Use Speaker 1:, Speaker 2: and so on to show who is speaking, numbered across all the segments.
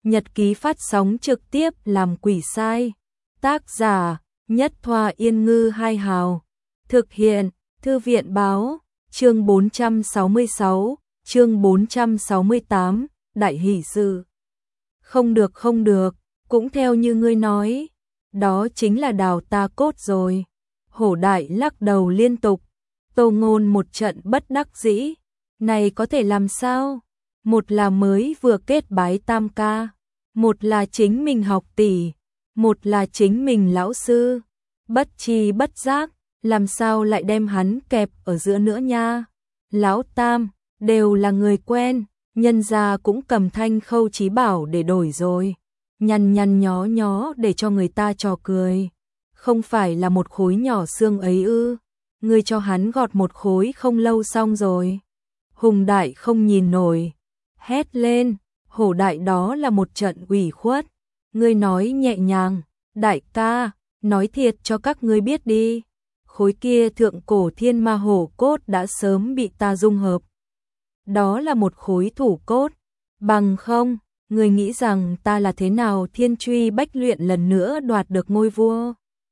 Speaker 1: Nhật ký phát sóng trực tiếp làm quỷ sai. Tác giả Nhất Thoa Yên Ngư Hai Hào. Thực hiện Thư viện Báo. Chương 466, chương 468, Đại hỷ sự. Không được không được, cũng theo như ngươi nói, đó chính là đào ta cốt rồi. Hổ Đại lắc đầu liên tục. Tô Ngôn một trận bất đắc dĩ. Này có thể làm sao? Một là mới vừa kết bái tam ca, một là chính mình học tỷ, một là chính mình lão sư. Bất tri bất giác, làm sao lại đem hắn kẹp ở giữa nữa nha? Lão tam, đều là người quen, nhân gia cũng cầm Thanh Khâu Chí Bảo để đổi rồi. Nhăn nhăn nhó nhó để cho người ta trò cười. Không phải là một khối nhỏ xương ấy ư? Ngươi cho hắn gọt một khối không lâu xong rồi. Hùng Đại không nhìn nổi, hét lên. Hổ Đại đó là một trận ủy khuất. Ngươi nói nhẹ nhàng, đại ca, nói thiệt cho các ngươi biết đi. Khối kia thượng cổ thiên ma hổ cốt đã sớm bị ta dung hợp. Đó là một khối thủ cốt. Bằng không, ngươi nghĩ rằng ta là thế nào thiên truy bách luyện lần nữa đoạt được ngôi vua?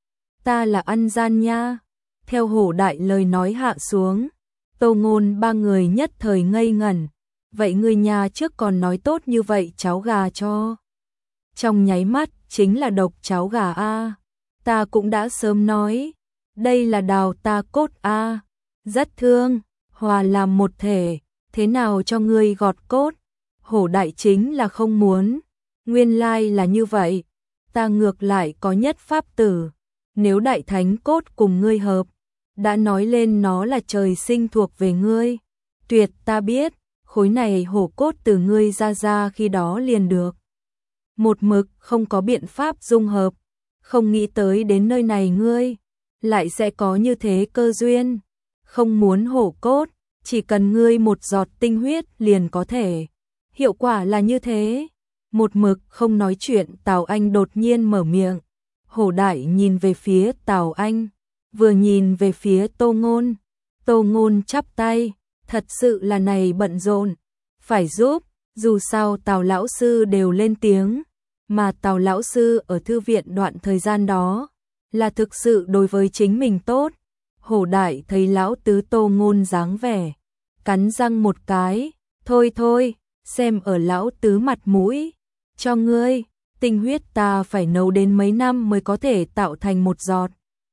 Speaker 1: Ta là ăn gian nha. Theo Hổ Đại lời nói hạ xuống, Tô Ngôn ba người nhất thời ngây ngẩn. Vậy người nhà trước còn nói tốt như vậy cháo gà cho. Trong nháy mắt chính là độc cháo gà a. Ta cũng đã sớm nói, đây là đào ta cốt a. Rất thương, hòa làm một thể, thế nào cho ngươi gọt cốt? Hổ Đại chính là không muốn. Nguyên lai là như vậy, ta ngược lại có nhất pháp tử. Nếu đại thánh cốt cùng ngươi hợp, đã nói lên nó là trời sinh thuộc về ngươi. Tuyệt ta biết, khối này hổ cốt từ ngươi ra khi đó liền được. Một mực không có biện pháp dung hợp, không nghĩ tới đến nơi này ngươi lại sẽ có như thế cơ duyên. Không muốn hổ cốt, chỉ cần ngươi một giọt tinh huyết liền có thể. Hiệu quả là như thế. Một mực không nói chuyện Tào Anh đột nhiên mở miệng. Hổ Đại nhìn về phía Tào Anh, vừa nhìn về phía Tô Ngôn. Tô Ngôn chắp tay, thật sự là này bận rộn, phải giúp, dù sao Tào lão sư đều lên tiếng, mà Tào lão sư ở thư viện đoạn thời gian đó là thực sự đối với chính mình tốt. Hổ Đại thấy lão tứ Tô Ngôn dáng vẻ, cắn răng một cái, thôi thôi, xem ở lão tứ mặt mũi, cho ngươi, tinh huyết ta phải nấu đến mấy năm mới có thể tạo thành một giọt.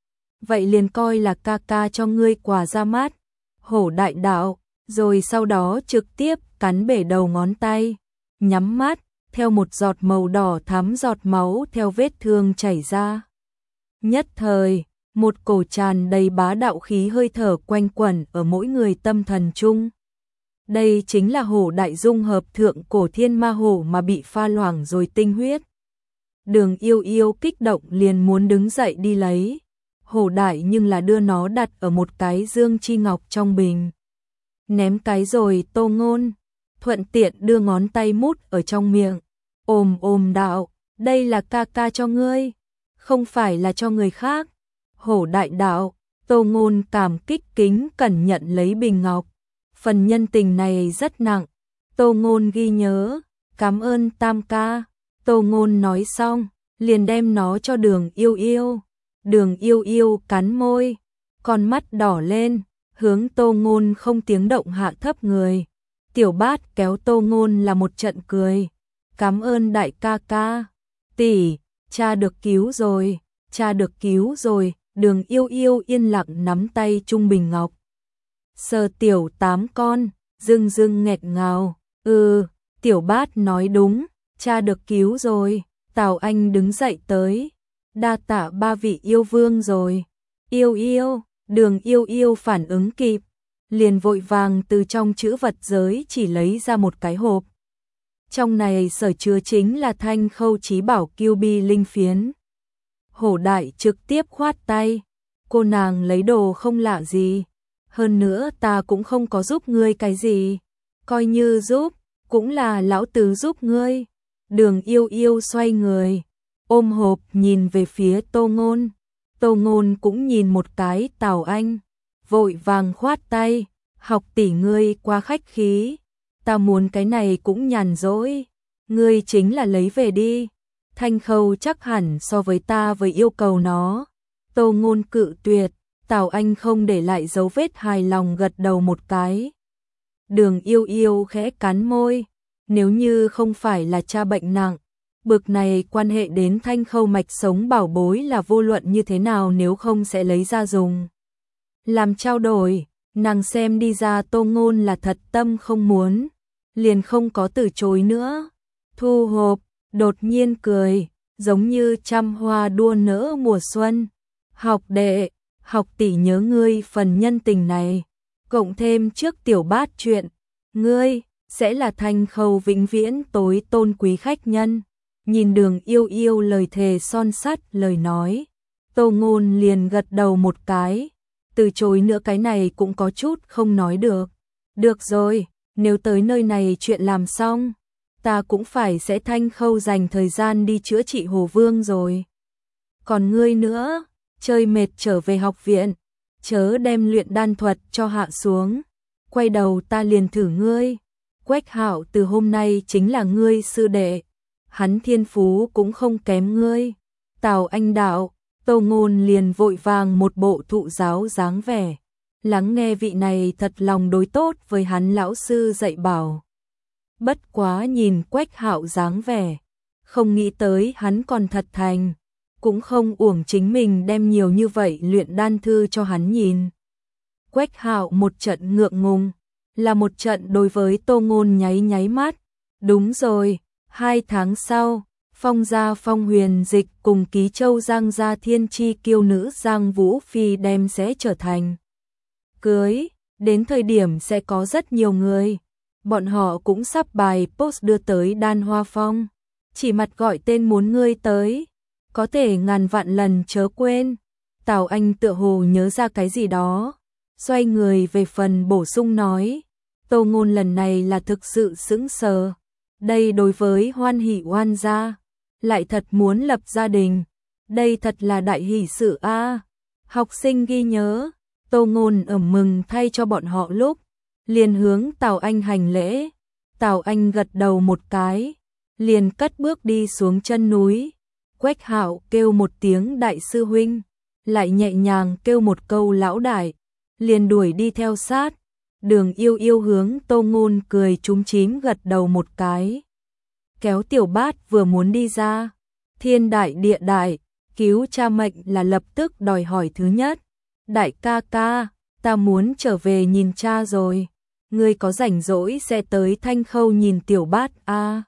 Speaker 1: Vậy liền coi là ca ca cho ngươi quà ra mắt. Hổ Đại đạo, rồi sau đó trực tiếp cắn bể đầu ngón tay, nhắm mắt, theo một giọt màu đỏ thắm giọt máu theo vết thương chảy ra. Nhất thời, một cổ tràn đầy bá đạo khí hơi thở quanh quẩn ở mỗi người tâm thần chung. Đây chính là Hổ Đại dung hợp thượng cổ thiên ma hổ mà bị pha loãng rồi tinh huyết. Đường Yêu Yêu kích động liền muốn đứng dậy đi lấy. Hổ Đại nhưng là đưa nó đặt ở một cái dương chi ngọc trong bình. Ném cái rồi Tô Ngôn, thuận tiện đưa ngón tay mút ở trong miệng. Ôm đạo, đây là ca ca cho ngươi, không phải là cho người khác. Hổ Đại đạo, Tô Ngôn cảm kích kính cẩn nhận lấy bình ngọc. Phần nhân tình này rất nặng. Tô Ngôn ghi nhớ, cảm ơn tam ca. Tô Ngôn nói xong, liền đem nó cho Đường Yêu Yêu. Đường Yêu Yêu cắn môi, con mắt đỏ lên, hướng Tô Ngôn không tiếng động hạ thấp người. Tiểu Bát kéo Tô Ngôn là một trận cười. Cảm ơn đại ca ca. Tỷ, cha được cứu rồi, cha được cứu rồi. Đường Yêu Yêu yên lặng nắm tay Trung Bình Ngọc. Sờ tiểu tám con, dưng nghẹt ngào. Tiểu Bát nói đúng, cha được cứu rồi. Tào Anh đứng dậy tới. Đa tạ ba vị yêu vương rồi. Yêu Yêu, Đường Yêu Yêu phản ứng kịp, liền vội vàng từ trong chữ vật giới chỉ lấy ra một cái hộp. Trong này sở chứa chính là Thanh Khâu Chí Bảo Kiêu Bi linh phiến. Hổ Đại trực tiếp khoát tay, cô nàng lấy đồ không lạ gì, hơn nữa ta cũng không có giúp ngươi cái gì, coi như giúp, cũng là lão tứ giúp ngươi. Đường Yêu Yêu xoay người, ôm hộp nhìn về phía Tô Ngôn. Tô Ngôn cũng nhìn một cái Tào Anh, vội vàng khoát tay, học tỷ ngươi quá khách khí, ta muốn cái này cũng nhàn rỗi. ngươi chính là lấy về đi. Thanh Khâu chắc hẳn so với ta với yêu cầu nó. Tô Ngôn cự tuyệt, Tào Anh không để lại dấu vết hài lòng gật đầu một cái. Đường Yêu Yêu khẽ cắn môi, nếu như không phải là cha bệnh nặng, bực này quan hệ đến Thanh Khâu mạch sống bảo bối là vô luận như thế nào nếu không sẽ lấy ra dùng. Làm trao đổi, nàng xem đi ra Tô Ngôn là thật tâm không muốn, liền không có từ chối nữa. Thu hộp, đột nhiên cười, giống như trăm hoa đua nở mùa xuân. Học đệ, học tỷ nhớ ngươi phần nhân tình này, cộng thêm trước tiểu bát chuyện, ngươi sẽ là Thanh Khâu vĩnh viễn tối tôn quý khách nhân. Nhìn Đường Yêu Yêu lời thề son sắt lời nói, Tô Ngôn liền gật đầu một cái, từ chối nữa cái này cũng có chút không nói được. Được rồi, nếu tới nơi này chuyện làm xong, ta cũng phải sẽ Thanh Khâu dành thời gian đi chữa trị Hồ Vương rồi. Còn ngươi nữa, chơi mệt trở về học viện, chớ đem luyện đan thuật cho hạ xuống, quay đầu ta liền thử ngươi. Quách Hạo từ hôm nay chính là ngươi sư đệ, hắn thiên phú cũng không kém ngươi. Tào Anh đạo, Tô Ngôn liền vội vàng một bộ thụ giáo dáng vẻ, lắng nghe vị này thật lòng đối tốt với hắn lão sư dạy bảo. Bất quá nhìn Quách Hạo dáng vẻ, không nghĩ tới hắn còn thật thành, cũng không uổng chính mình đem nhiều như vậy luyện đan thư cho hắn nhìn. Quách Hạo một trận ngượng ngùng, là một trận đối với Tô Ngôn nháy nháy mắt. Đúng rồi, 2 tháng sau, Phong gia Phong Huyền Dịch cùng Ký Châu Giang gia thiên chi kiêu nữ Giang Vũ Phi đem sẽ trở thành cưới, đến thời điểm sẽ có rất nhiều người. Bọn họ cũng sắp bài post đưa tới Đan Hoa Phong, chỉ mặt gọi tên muốn ngươi tới, có thể ngàn vạn lần chớ quên. Tào Anh tựa hồ nhớ ra cái gì đó, xoay người về phần bổ sung nói, Tô Ngôn lần này là thực sự sững sờ, đây đối với Hoan Hỷ Oan gia, lại thật muốn lập gia đình, đây thật là đại hỷ sự a. Học sinh ghi nhớ, Tô Ngôn mừng thay cho bọn họ lúc, liền hướng Tào Anh hành lễ. Tào Anh gật đầu một cái, liền cất bước đi xuống chân núi. Quách Hạo kêu một tiếng đại sư huynh, lại nhẹ nhàng kêu một câu lão đại, liền đuổi đi theo sát. Đường Yêu Yêu hướng Tô Ngôn cười chúm chím gật đầu một cái, kéo tiểu bát vừa muốn đi ra. Thiên đại địa đại, cứu cha mệnh là lập tức đòi hỏi thứ nhất. Đại ca ca, ta muốn trở về nhìn cha rồi, ngươi có rảnh rỗi sẽ tới Thanh Khâu nhìn tiểu bát a.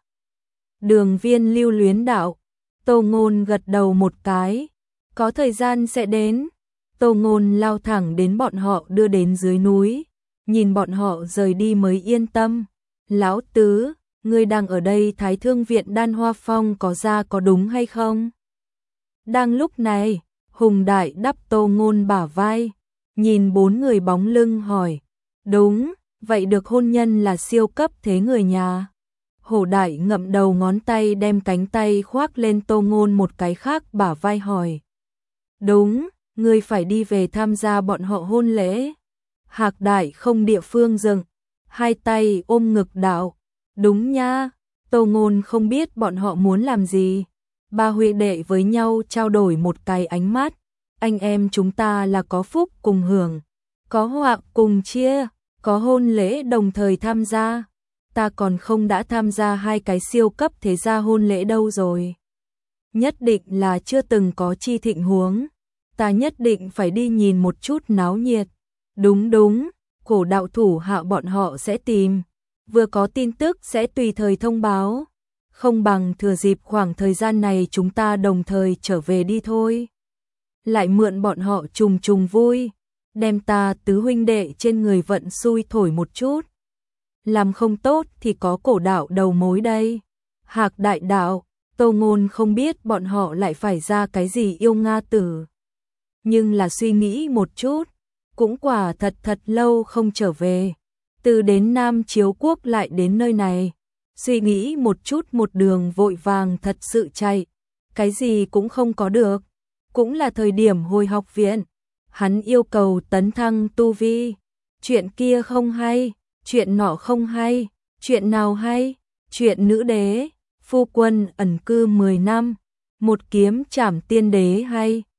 Speaker 1: Đường Viên lưu luyến đạo. Tô Ngôn gật đầu một cái, có thời gian sẽ đến. Tô Ngôn lao thẳng đến bọn họ đưa đến dưới núi, nhìn bọn họ rời đi mới yên tâm. Lão tứ, ngươi đang ở đây Thái Thương viện Đan Hoa Phong có ra có đúng hay không? Đang lúc này, Hùng Đại đắp Tô Ngôn bả vai, nhìn 4 người bóng lưng hỏi, đúng, vậy được hôn nhân là siêu cấp thế người nhà. Hổ Đại ngậm đầu ngón tay đem cánh tay khoác lên Tô Ngôn một cái khác bả vai hỏi, đúng, ngươi phải đi về tham gia bọn họ hôn lễ. Hạc Đại không địa phương dừng, hai tay ôm ngực đạo, đúng nha. Tô Ngôn không biết bọn họ muốn làm gì. Ba huynh đệ với nhau trao đổi một cái ánh mắt, anh em chúng ta là có phúc cùng hưởng, có họa cùng chia, có hôn lễ đồng thời tham gia. Ta còn không đã tham gia 2 cái siêu cấp thế gia hôn lễ đâu rồi. Nhất định là chưa từng có chi thịnh huống, ta nhất định phải đi nhìn một chút náo nhiệt. Đúng đúng, cổ đạo thủ hạ bọn họ sẽ tìm, vừa có tin tức sẽ tùy thời thông báo, không bằng thừa dịp khoảng thời gian này chúng ta đồng thời trở về đi thôi. Lại mượn bọn họ trùng trùng vui, đem ta tứ huynh đệ trên người vận xui thổi một chút. Làm không tốt thì có cổ đạo đầu mối đây. Hạc Đại đạo, Tô Ngôn không biết bọn họ lại phải ra cái gì yêu Nga tử. Nhưng là suy nghĩ một chút, cũng quả thật lâu không trở về. Từ đến Nam Chiếu Quốc lại đến nơi này, suy nghĩ một chút một đường vội vàng thật sự chạy, cái gì cũng không có được. Cũng là thời điểm hồi học viện, hắn yêu cầu tấn thăng tu vi. Chuyện kia không hay, chuyện nọ không hay, chuyện nào hay, chuyện nữ đế, phu quân ẩn cư 10 năm, một kiếm trảm tiên đế hay